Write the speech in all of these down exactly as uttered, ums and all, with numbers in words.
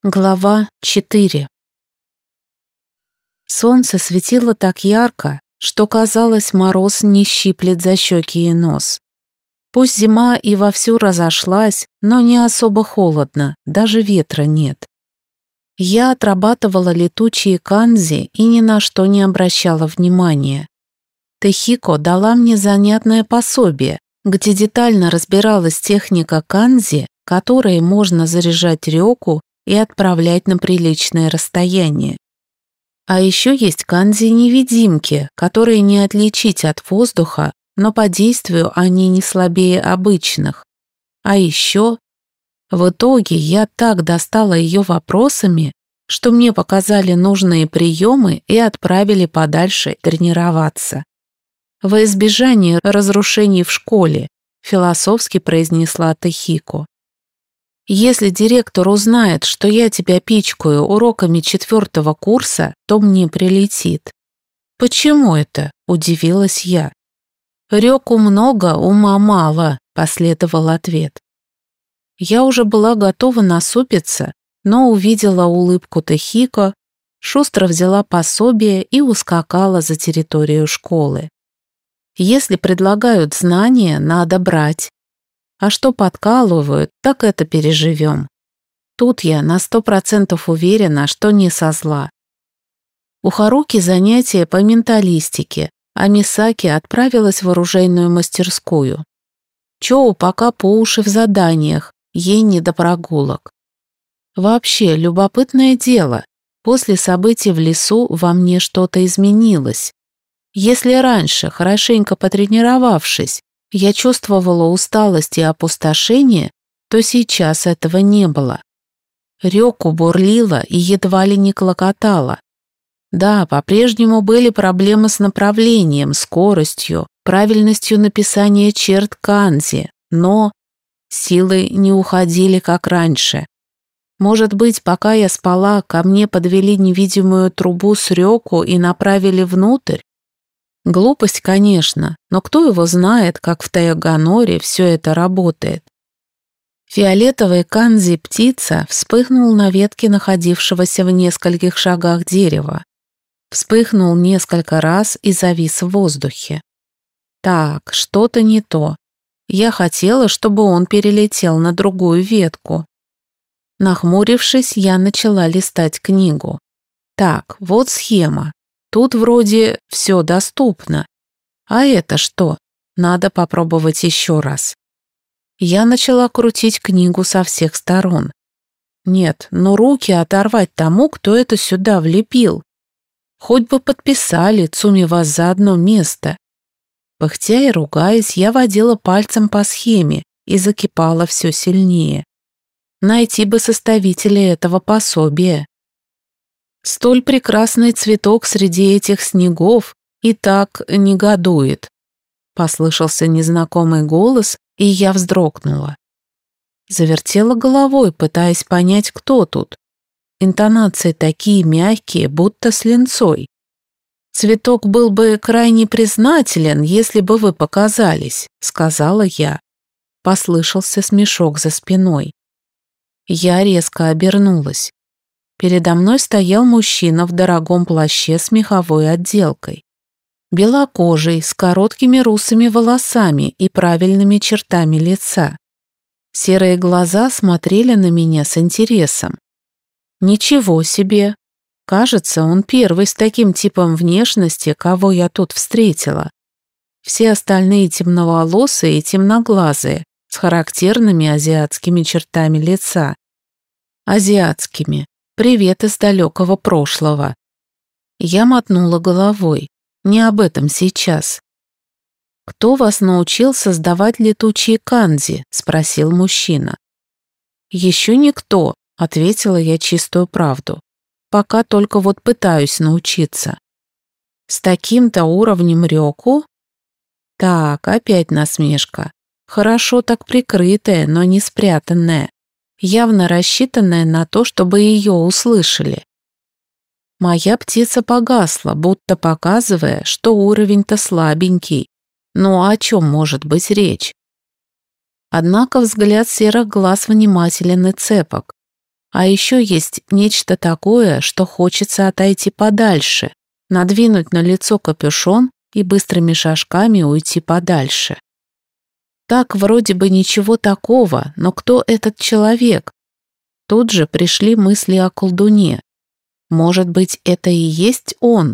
Глава четыре. Солнце светило так ярко, что, казалось, мороз не щиплет за щеки и нос. Пусть зима и вовсю разошлась, но не особо холодно, даже ветра нет. Я отрабатывала летучие канзи и ни на что не обращала внимания. Тэхико дала мне занятное пособие, где детально разбиралась техника канзи, которой можно заряжать рёку и отправлять на приличное расстояние. А еще есть канзи-невидимки, которые не отличить от воздуха, но по действию они не слабее обычных. А еще... В итоге я так достала ее вопросами, что мне показали нужные приемы и отправили подальше тренироваться. Во избежание разрушений в школе, философски произнесла Тэхико. Если директор узнает, что я тебя пичкаю уроками четвертого курса, то мне прилетит. Почему это? Удивилась я. Рёку много, ума мало, последовал ответ. Я уже была готова насупиться, но увидела улыбку Тэхико, шустро взяла пособие и ускакала за территорию школы. Если предлагают знания, надо брать. А что подкалывают, так это переживем. Тут я на сто процентов уверена, что не со зла. У Харуки занятия по менталистике, а Мисаки отправилась в оружейную мастерскую. Чоу пока по уши в заданиях, ей не до прогулок. Вообще, любопытное дело, после событий в лесу во мне что-то изменилось. Если раньше, хорошенько потренировавшись, я чувствовала усталость и опустошение, то сейчас этого не было. Рёку бурлила и едва ли не клокотала. Да, по-прежнему были проблемы с направлением, скоростью, правильностью написания черт канзи, но силы не уходили, как раньше. Может быть, пока я спала, ко мне подвели невидимую трубу с рёку и направили внутрь? Глупость, конечно, но кто его знает, как в Тайоганоре все это работает. Фиолетовый канзи-птица вспыхнул на ветке находившегося в нескольких шагах дерева. Вспыхнул несколько раз и завис в воздухе. Так, что-то не то. Я хотела, чтобы он перелетел на другую ветку. Нахмурившись, я начала листать книгу. Так, вот схема. Тут вроде все доступно. А это что? Надо попробовать еще раз. Я начала крутить книгу со всех сторон. Нет, ну руки оторвать тому, кто это сюда влепил. Хоть бы подписали, Цуми вас за одно место. Пыхтя и ругаясь, я водила пальцем по схеме и закипала все сильнее. Найти бы составителя этого пособия. Столь прекрасный цветок среди этих снегов и так негодует. Послышался незнакомый голос, и я вздрогнула. Завертела головой, пытаясь понять, кто тут. Интонации такие мягкие, будто с линцой. «Цветок был бы крайне признателен, если бы вы показались», — сказала я. Послышался смешок за спиной. Я резко обернулась. Передо мной стоял мужчина в дорогом плаще с меховой отделкой. Белокожий, с короткими русыми волосами и правильными чертами лица. Серые глаза смотрели на меня с интересом. Ничего себе! Кажется, он первый с таким типом внешности, кого я тут встретила. Все остальные темноволосые и темноглазые, с характерными азиатскими чертами лица. Азиатскими. Привет из далекого прошлого. Я мотнула головой. Не об этом сейчас. «Кто вас научил создавать летучие канзи?» — спросил мужчина. «Еще никто», — ответила я чистую правду. «Пока только вот пытаюсь научиться». «С таким-то уровнем рёку?» Так, опять насмешка. Хорошо так прикрытая, но не спрятанная. Явно рассчитанная на то, чтобы ее услышали. Моя птица погасла, будто показывая, что уровень-то слабенький. Ну о чем может быть речь? Однако взгляд серых глаз внимателен и цепок. А еще есть нечто такое, что хочется отойти подальше, надвинуть на лицо капюшон и быстрыми шажками уйти подальше. Так вроде бы ничего такого, но кто этот человек? Тут же пришли мысли о колдуне. Может быть, это и есть он?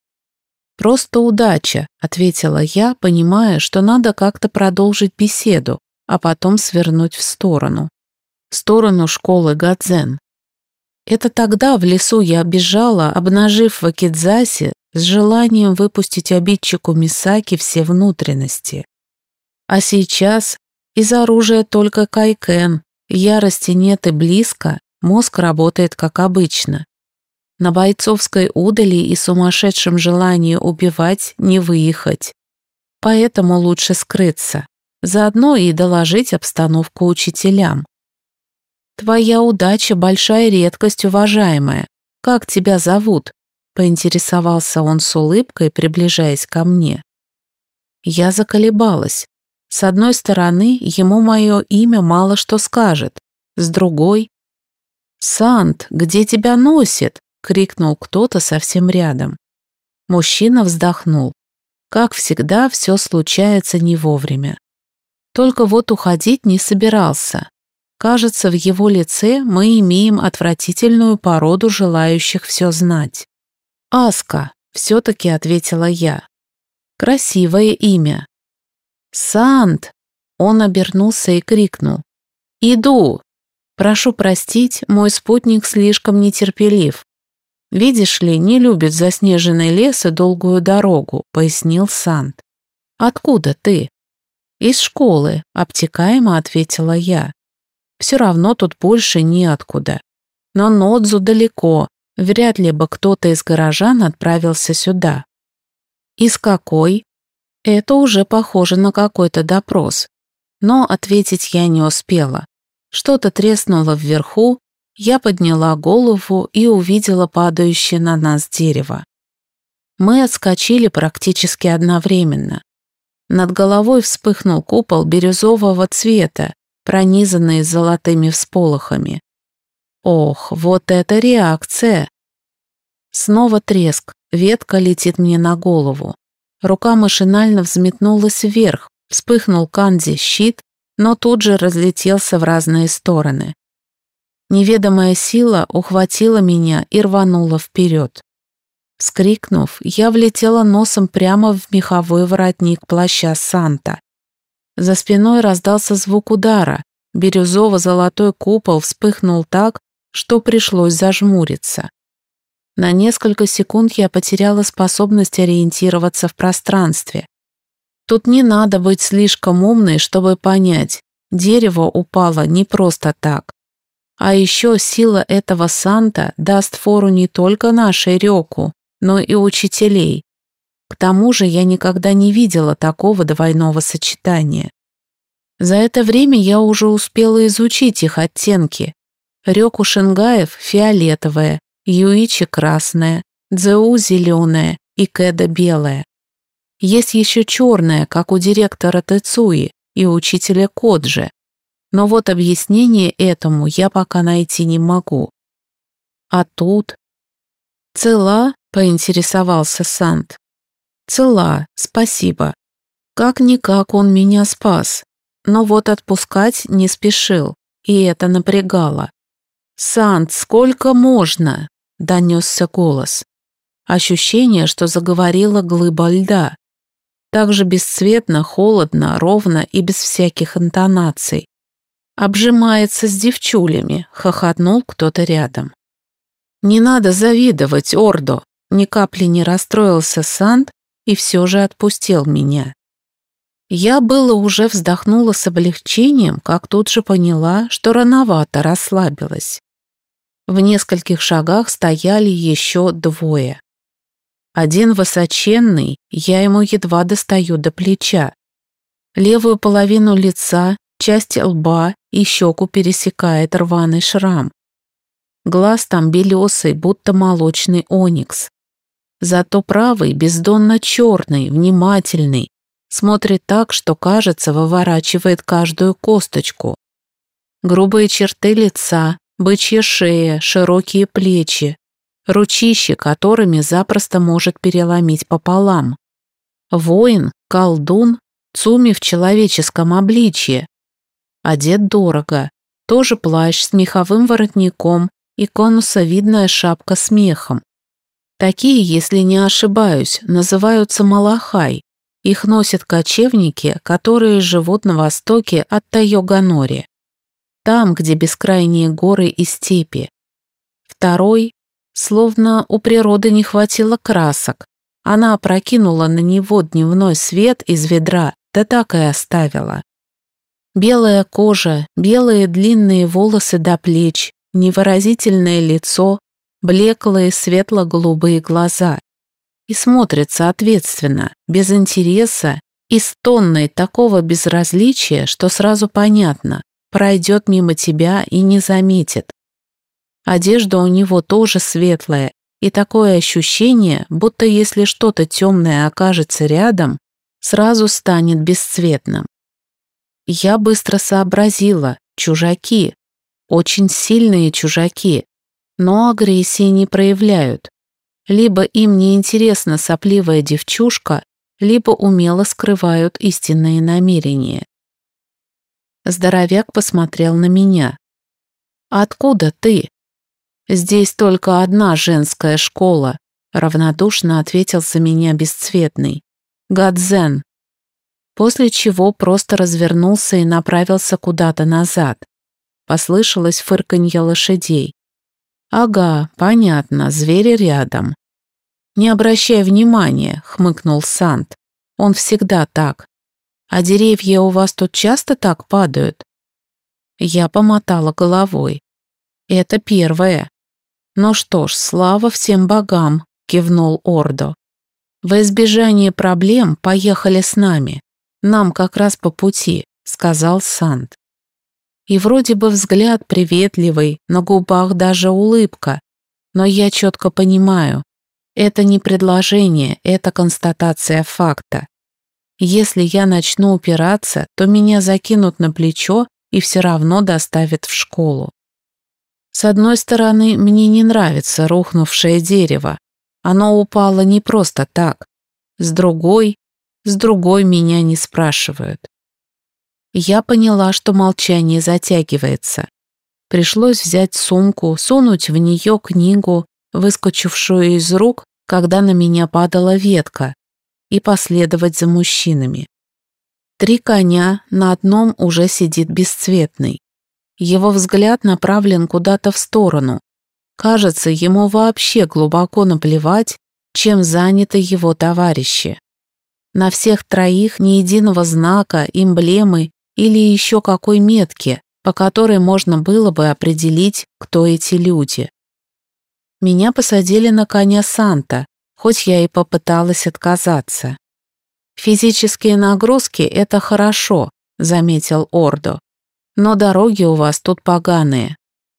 «Просто удача», — ответила я, понимая, что надо как-то продолжить беседу, а потом свернуть в сторону. В сторону школы Гадзен. Это тогда в лесу я бежала, обнажив вакидзаси, с желанием выпустить обидчику Мисаки все внутренности. А сейчас из оружия только кайкен, ярости нет и близко, мозг работает как обычно. На бойцовской удали и сумасшедшем желании убивать не выехать. Поэтому лучше скрыться, заодно и доложить обстановку учителям. «Твоя удача – большая редкость, уважаемая. Как тебя зовут?» – поинтересовался он с улыбкой, приближаясь ко мне. Я заколебалась. С одной стороны, ему мое имя мало что скажет, с другой… «Сант, где тебя носит?» — крикнул кто-то совсем рядом. Мужчина вздохнул. Как всегда, все случается не вовремя. Только вот уходить не собирался. Кажется, в его лице мы имеем отвратительную породу желающих все знать. «Аска», — все-таки ответила я. «Красивое имя». «Сант!» — он обернулся и крикнул. «Иду! Прошу простить, мой спутник слишком нетерпелив. Видишь ли, не любит заснеженный лес и долгую дорогу», — пояснил Сант. «Откуда ты?» «Из школы», — обтекаемо ответила я. «Все равно тут больше неоткуда. Но Нодзу далеко, вряд ли бы кто-то из горожан отправился сюда». «Из какой?» Это уже похоже на какой-то допрос. Но ответить я не успела. Что-то треснуло вверху, я подняла голову и увидела падающее на нас дерево. Мы отскочили практически одновременно. Над головой вспыхнул купол бирюзового цвета, пронизанный золотыми всполохами. Ох, вот это реакция! Снова треск, ветка летит мне на голову. Рука машинально взметнулась вверх, вспыхнул канзи-щит, но тут же разлетелся в разные стороны. Неведомая сила ухватила меня и рванула вперед. Вскрикнув, я влетела носом прямо в меховой воротник плаща Санта. За спиной раздался звук удара, бирюзово-золотой купол вспыхнул так, что пришлось зажмуриться. На несколько секунд я потеряла способность ориентироваться в пространстве. Тут не надо быть слишком умной, чтобы понять, дерево упало не просто так. А еще сила этого Санта даст фору не только нашей Рёку, но и учителей. К тому же я никогда не видела такого двойного сочетания. За это время я уже успела изучить их оттенки. Рёку Шингаев – фиолетовая, Юичи красная, Цзэу зеленая и Кэда белая. Есть еще черная, как у директора Тэцуи и учителя Коджи. Но вот объяснение этому я пока найти не могу. А тут... «Цела?» — поинтересовался Сант. «Цела, спасибо. Как-никак он меня спас. Но вот отпускать не спешил, и это напрягало. «Сант, сколько можно?» — донесся голос. Ощущение, что заговорила глыба льда. Так же бесцветно, холодно, ровно и без всяких интонаций. «Обжимается с девчулями», — хохотнул кто-то рядом. «Не надо завидовать, Ордо», — ни капли не расстроился Сант и все же отпустил меня. Я было уже вздохнула с облегчением, как тут же поняла, что рановато расслабилась. В нескольких шагах стояли еще двое. Один высоченный, я ему едва достаю до плеча. Левую половину лица, часть лба и щеку пересекает рваный шрам. Глаз там белесый, будто молочный оникс. Зато правый бездонно черный, внимательный, смотрит так, что, кажется, выворачивает каждую косточку. Грубые черты лица, бычья шея, широкие плечи, ручищи, которыми запросто может переломить пополам. Воин, колдун, Цуми в человеческом обличье. Одет дорого, тоже плащ с меховым воротником и конусовидная шапка с мехом. Такие, если не ошибаюсь, называются малахай. Их носят кочевники, которые живут на востоке от Тайоганори, там, где бескрайние горы и степи. Второй, словно у природы не хватило красок, она опрокинула на него дневной свет из ведра, да так и оставила. Белая кожа, белые длинные волосы до плеч, невыразительное лицо, блеклые светло-голубые глаза. И смотрится ответственно, без интереса и с тонной такого безразличия, что сразу понятно, пройдет мимо тебя и не заметит. Одежда у него тоже светлая, и такое ощущение, будто если что-то темное окажется рядом, сразу станет бесцветным. Я быстро сообразила, чужаки, очень сильные чужаки, но агрессии не проявляют. Либо им не интересна сопливая девчушка, либо умело скрывают истинные намерения. Здоровяк посмотрел на меня. «Откуда ты?» «Здесь только одна женская школа», равнодушно ответил за меня бесцветный. «Гадзен». После чего просто развернулся и направился куда-то назад. Послышалось фырканье лошадей. «Ага, понятно, звери рядом». «Не обращай внимания», — хмыкнул Сант. «Он всегда так. А деревья у вас тут часто так падают?» Я помотала головой. «Это первое». «Ну что ж, слава всем богам», — кивнул Ордо. «Во избежание проблем поехали с нами. Нам как раз по пути», — сказал Сант. И вроде бы взгляд приветливый, на губах даже улыбка. Но я четко понимаю, это не предложение, это констатация факта. Если я начну упираться, то меня закинут на плечо и все равно доставят в школу. С одной стороны, мне не нравится рухнувшее дерево. Оно упало не просто так. С другой, с другой меня не спрашивают. Я поняла, что молчание затягивается. Пришлось взять сумку, сунуть в нее книгу, выскочившую из рук, когда на меня падала ветка, и последовать за мужчинами. Три коня, на одном уже сидит бесцветный. Его взгляд направлен куда-то в сторону. Кажется, ему вообще глубоко наплевать, чем заняты его товарищи. На всех троих ни единого знака, эмблемы или еще какой метки, по которой можно было бы определить, кто эти люди. Меня посадили на коня Санта, хоть я и попыталась отказаться. «Физические нагрузки — это хорошо», — заметил Ордо. «Но дороги у вас тут поганые».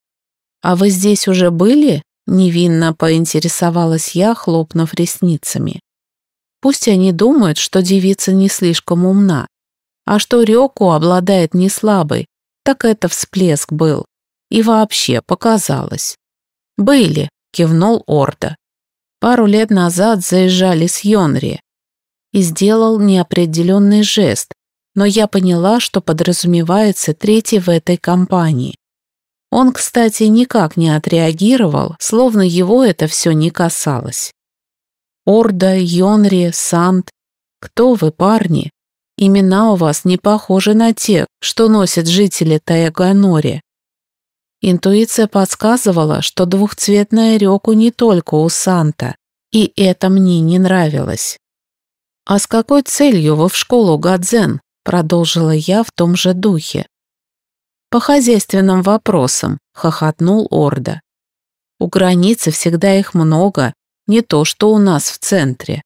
«А вы здесь уже были?» — невинно поинтересовалась я, хлопнув ресницами. Пусть они думают, что девица не слишком умна, а что Рёку обладает не слабой, так это всплеск был. И вообще показалось. «Были», — кивнул Ордо. «Пару лет назад заезжали с Йонри». И сделал неопределенный жест, но я поняла, что подразумевается третий в этой компании. Он, кстати, никак не отреагировал, словно его это все не касалось. Ордо, Йонри, Сант. Кто вы, парни? Имена у вас не похожи на те, что носят жители Тайоганори. Интуиция подсказывала, что двухцветная Рёку не только у Санта, и это мне не нравилось. «А с какой целью вы в школу, Гадзен?» — продолжила я в том же духе. «По хозяйственным вопросам», — хохотнул Ордо. «У границы всегда их много, не то что у нас в центре».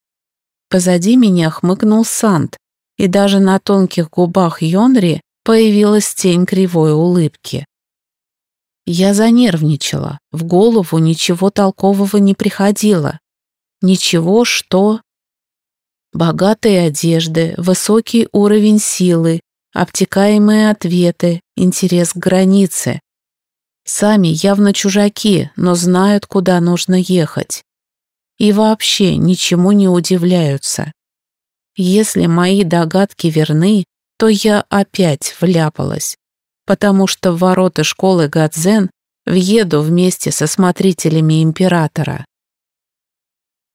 Позади меня хмыкнул Сант, и даже на тонких губах Йонри появилась тень кривой улыбки. Я занервничала, в голову ничего толкового не приходило. Ничего, что... Богатые одежды, высокий уровень силы, обтекаемые ответы, интерес к границе. Сами явно чужаки, но знают, куда нужно ехать. И вообще ничему не удивляются. Если мои догадки верны, то я опять вляпалась, потому что в ворота школы Гадзен въеду вместе со смотрителями императора.